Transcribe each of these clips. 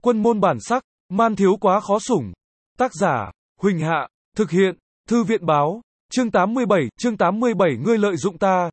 Quân môn bản sắc, man thiếu quá khó sủng. Tác giả, Huỳnh Hạ, thực hiện, Thư viện báo, chương 87, ngươi lợi dụng ta.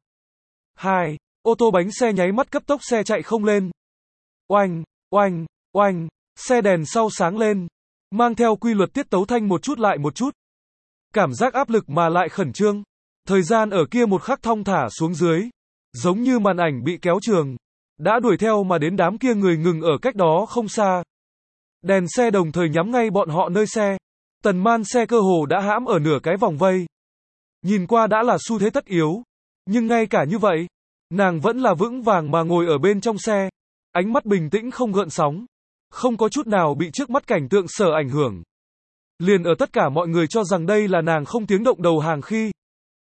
2. Ô tô bánh xe nháy mắt cấp tốc xe chạy không lên. Oanh, oanh, oanh, xe đèn sau sáng lên, mang theo quy luật tiết tấu thanh một chút lại một chút. Cảm giác áp lực mà lại khẩn trương. Thời gian ở kia một khắc thong thả xuống dưới, giống như màn ảnh bị kéo trường, đã đuổi theo mà đến đám kia người ngừng ở cách đó không xa. Đèn xe đồng thời nhắm ngay bọn họ nơi xe. Tần Man xe cơ hồ đã hãm ở nửa cái vòng vây. Nhìn qua đã là xu thế tất yếu, nhưng ngay cả như vậy, nàng vẫn là vững vàng mà ngồi ở bên trong xe, ánh mắt bình tĩnh không gợn sóng, không có chút nào bị trước mắt cảnh tượng sở ảnh hưởng. Liền ở tất cả mọi người cho rằng đây là nàng không tiếng động đầu hàng khi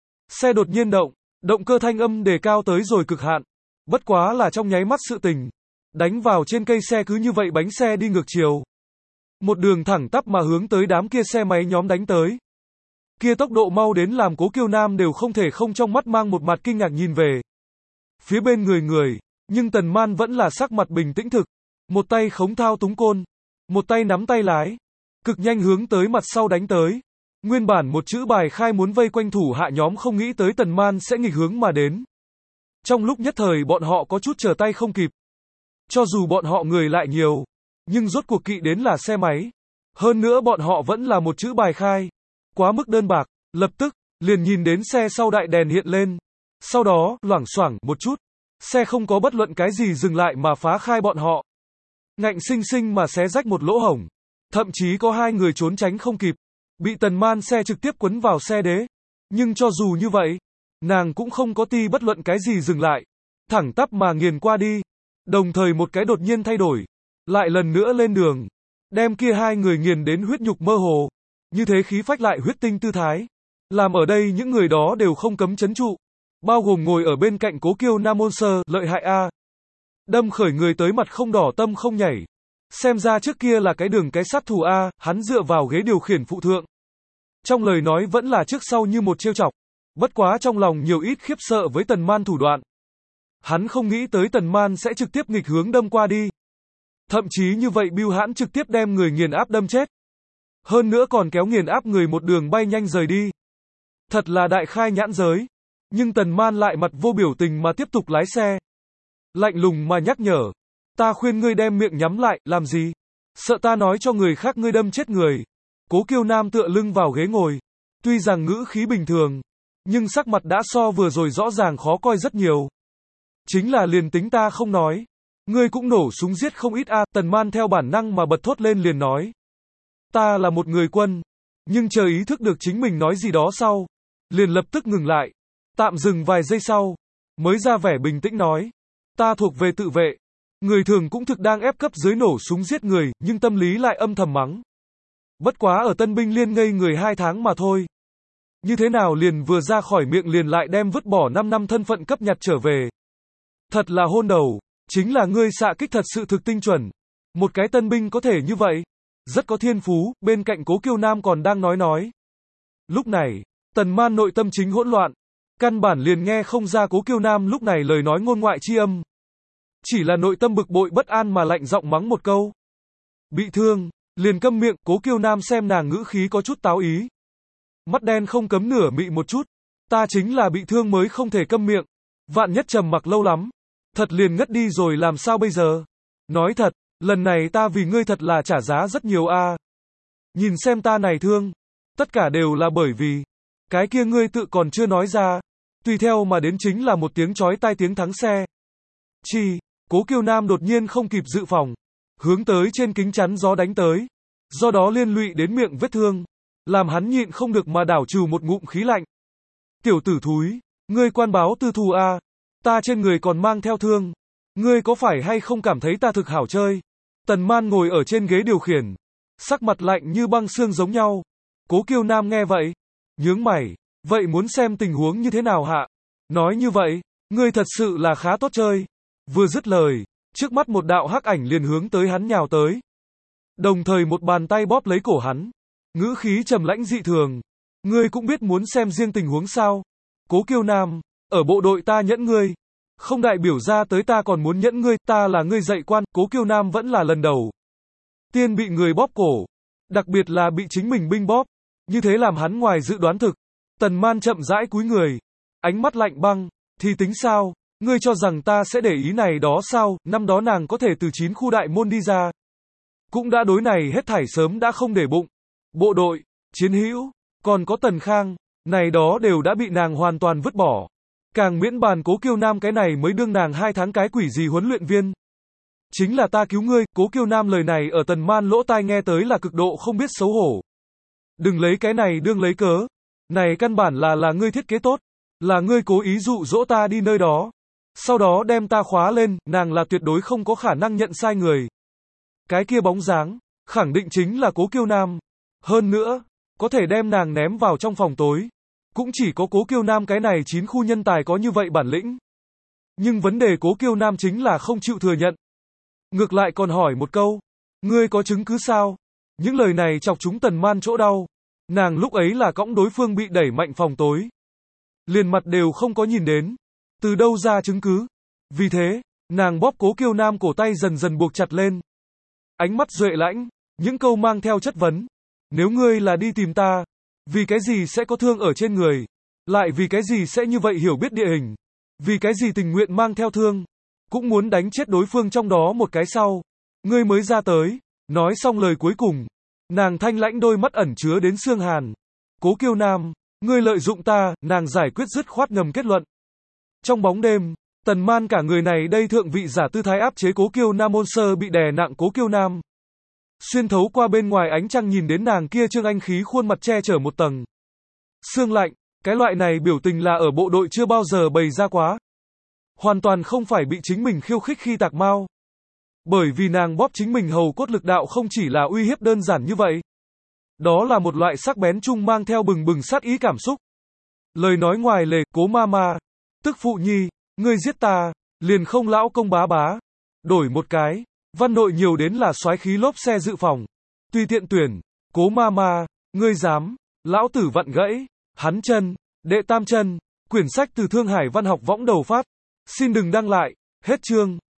xe đột nhiên động, động cơ thanh âm đề cao tới rồi cực hạn, bất quá là trong nháy mắt sự tình, đánh vào trên cây xe cứ như vậy bánh xe đi ngược chiều. Một đường thẳng tắp mà hướng tới đám kia xe máy nhóm đánh tới. Kia tốc độ mau đến làm Cố Kiêu Nam đều không thể không trong mắt mang một mặt kinh ngạc nhìn về phía bên người, nhưng Tần Man vẫn là sắc mặt bình tĩnh thực, một tay khống thao túng côn, một tay nắm tay lái, cực nhanh hướng tới mặt sau đánh tới. Nguyên bản một chữ bài khai muốn vây quanh thủ hạ nhóm không nghĩ tới Tần Man sẽ nghịch hướng mà đến. Trong lúc nhất thời bọn họ có chút trở tay không kịp. Cho dù bọn họ người lại nhiều, nhưng rốt cuộc kỵ đến là xe máy. Hơn nữa bọn họ vẫn là một chữ bài khai. Quá mức đơn bạc, lập tức, liền nhìn đến xe sau đại đèn hiện lên. Sau đó, loảng xoảng một chút, xe không có bất luận cái gì dừng lại mà phá khai bọn họ. Ngạnh sinh sinh mà xé rách một lỗ hổng. Thậm chí có hai người trốn tránh không kịp, bị Tần Man xe trực tiếp quấn vào xe đế. Nhưng cho dù như vậy, nàng cũng không có ti bất luận cái gì dừng lại, thẳng tắp mà nghiền qua đi. Đồng thời một cái đột nhiên thay đổi, lại lần nữa lên đường, đem kia hai người nghiền đến huyết nhục mơ hồ. Như thế khí phách lại huyết tinh tư thái, làm ở đây những người đó đều không cấm chấn trụ, bao gồm ngồi ở bên cạnh Cố Kiêu Nam môn sơ, lợi hại a. Đâm khởi người tới mặt không đỏ tâm không nhảy. Xem ra trước kia là cái đường cái sát thủ a, hắn dựa vào ghế điều khiển phụ thượng. Trong lời nói vẫn là trước sau như một trêu chọc, bất quá trong lòng nhiều ít khiếp sợ với Tần Man thủ đoạn. Hắn không nghĩ tới Tần Man sẽ trực tiếp nghịch hướng đâm qua đi. Thậm chí như vậy bưu hãn trực tiếp đem người nghiền áp đâm chết. Hơn nữa còn kéo nghiền áp người một đường bay nhanh rời đi. Thật là đại khai nhãn giới. Nhưng Tần Man lại mặt vô biểu tình mà tiếp tục lái xe. Lạnh lùng mà nhắc nhở. Ta khuyên ngươi đem miệng nhắm lại, làm gì? Sợ ta nói cho người khác ngươi đâm chết người. Cố Kiêu Nam tựa lưng vào ghế ngồi. Tuy rằng ngữ khí bình thường, nhưng sắc mặt đã so vừa rồi rõ ràng khó coi rất nhiều. Chính là liền tính ta không nói, ngươi cũng nổ súng giết không ít a. Tần Man theo bản năng mà bật thốt lên liền nói. Ta là một người quân, nhưng chờ ý thức được chính mình nói gì đó sau, liền lập tức ngừng lại, tạm dừng vài giây sau, mới ra vẻ bình tĩnh nói. Ta thuộc về tự vệ. Người thường cũng thực đang ép cấp dưới nổ súng giết người, nhưng tâm lý lại âm thầm mắng. Bất quá ở Tân Binh Liên ngây người 2 tháng mà thôi. Như thế nào liền vừa ra khỏi miệng liền lại đem vứt bỏ 5 năm thân phận cấp nhặt trở về. Thật là hôn đầu, chính là ngươi xạ kích thật sự thực tinh chuẩn. Một cái tân binh có thể như vậy, rất có thiên phú, bên cạnh Cố Kiêu Nam còn đang nói. Lúc này, Tần Man nội tâm chính hỗn loạn, căn bản liền nghe không ra Cố Kiêu Nam lúc này lời nói ngôn ngoại chi âm. Chỉ là nội tâm bực bội bất an mà lạnh giọng mắng một câu. Bị thương, liền câm miệng. Cố Kiêu Nam xem nàng ngữ khí có chút táo ý. Mắt đen không cấm nửa mị một chút. Ta chính là bị thương mới không thể câm miệng. Vạn nhất trầm mặc lâu lắm, thật liền ngất đi rồi làm sao bây giờ? Nói thật, lần này ta vì ngươi thật là trả giá rất nhiều a. Nhìn xem ta này thương, tất cả đều là bởi vì cái kia ngươi tự còn chưa nói ra. Tùy theo mà đến chính là một tiếng chói tai tiếng thắng xe. Chi, Cố Kiêu Nam đột nhiên không kịp dự phòng, hướng tới trên kính chắn gió đánh tới. Do đó liên lụy đến miệng vết thương, làm hắn nhịn không được mà đảo trừ một ngụm khí lạnh. Tiểu tử thúi, ngươi quan báo tư thù a, ta trên người còn mang theo thương, ngươi có phải hay không cảm thấy ta thực hảo chơi? Tần Man ngồi ở trên ghế điều khiển, sắc mặt lạnh như băng xương giống nhau. Cố Kiêu Nam nghe vậy, nhướng mày, vậy muốn xem tình huống như thế nào hạ? Nói như vậy, ngươi thật sự là khá tốt chơi. Vừa dứt lời, trước mắt một đạo hắc ảnh liền hướng tới hắn nhào tới. Đồng thời một bàn tay bóp lấy cổ hắn, ngữ khí trầm lãnh dị thường. Ngươi cũng biết muốn xem riêng tình huống sao? Cố Kiêu Nam, ở bộ đội ta nhẫn ngươi, không đại biểu ra tới ta còn muốn nhẫn ngươi, ta là ngươi dạy quan. Cố Kiêu Nam vẫn là lần đầu Tiên bị người bóp cổ, đặc biệt là bị chính mình binh bóp, như thế làm hắn ngoài dự đoán thực. Tần Man chậm rãi cúi người, ánh mắt lạnh băng, thì tính sao, ngươi cho rằng ta sẽ để ý này đó sao, năm đó nàng có thể từ 9 khu đại môn đi ra. Cũng đã đối này hết thảy sớm đã không để bụng. Bộ đội, chiến hữu, còn có Tần Khang, này đó đều đã bị nàng hoàn toàn vứt bỏ. Càng miễn bàn Cố Kiêu Nam cái này mới đương nàng 2 tháng cái quỷ gì huấn luyện viên. Chính là ta cứu ngươi, Cố Kiêu Nam lời này ở Tần Man lỗ tai nghe tới là cực độ không biết xấu hổ. Đừng lấy cái này đương lấy cớ. Này căn bản là ngươi thiết kế tốt. Là ngươi cố ý dụ dỗ ta đi nơi đó. Sau đó đem ta khóa lên, nàng là tuyệt đối không có khả năng nhận sai người. Cái kia bóng dáng, khẳng định chính là Cố Kiêu Nam. Hơn nữa, có thể đem nàng ném vào trong phòng tối. Cũng chỉ có Cố Kiêu Nam cái này 9 khu nhân tài có như vậy bản lĩnh. Nhưng vấn đề Cố Kiêu Nam chính là không chịu thừa nhận. Ngược lại còn hỏi một câu, ngươi có chứng cứ sao? Những lời này chọc chúng Tần Man chỗ đau. Nàng lúc ấy là cõng đối phương bị đẩy mạnh phòng tối. Liền mặt đều không có nhìn đến. Từ đâu ra chứng cứ? Vì thế, nàng bóp Cố Kiêu Nam cổ tay dần dần buộc chặt lên. Ánh mắt duệ lãnh, những câu mang theo chất vấn. Nếu ngươi là đi tìm ta, vì cái gì sẽ có thương ở trên người? Lại vì cái gì sẽ như vậy hiểu biết địa hình? Vì cái gì tình nguyện mang theo thương? Cũng muốn đánh chết đối phương trong đó một cái sau. Ngươi mới ra tới. Nói xong lời cuối cùng. Nàng thanh lãnh đôi mắt ẩn chứa đến xương hàn. Cố Kiêu Nam, ngươi lợi dụng ta, nàng giải quyết dứt khoát ngầm kết luận. Trong bóng đêm, Tần Man cả người này đây thượng vị giả tư thái áp chế Cố Kiêu Nam ôn sơ bị đè nặng Cố Kiêu Nam. Xuyên thấu qua bên ngoài ánh trăng nhìn đến nàng kia trương anh khí khuôn mặt che chở một tầng. Sương lạnh, cái loại này biểu tình là ở bộ đội chưa bao giờ bày ra quá. Hoàn toàn không phải bị chính mình khiêu khích khi tạc mau. Bởi vì nàng bóp chính mình hầu cốt lực đạo không chỉ là uy hiếp đơn giản như vậy. Đó là một loại sắc bén chung mang theo bừng bừng sát ý cảm xúc. Lời nói ngoài lề, Cố Mama, tức phụ nhi, ngươi giết ta, liền không lão công bá bá. Đổi một cái, văn nội nhiều đến là soái khí lốp xe dự phòng. Tùy tiện tuyển, Cố Mama, ngươi dám, lão tử vặn gãy, hắn chân, đệ tam chân, quyển sách từ Thương Hải Văn học võng đầu phát. Xin đừng đăng lại, hết chương.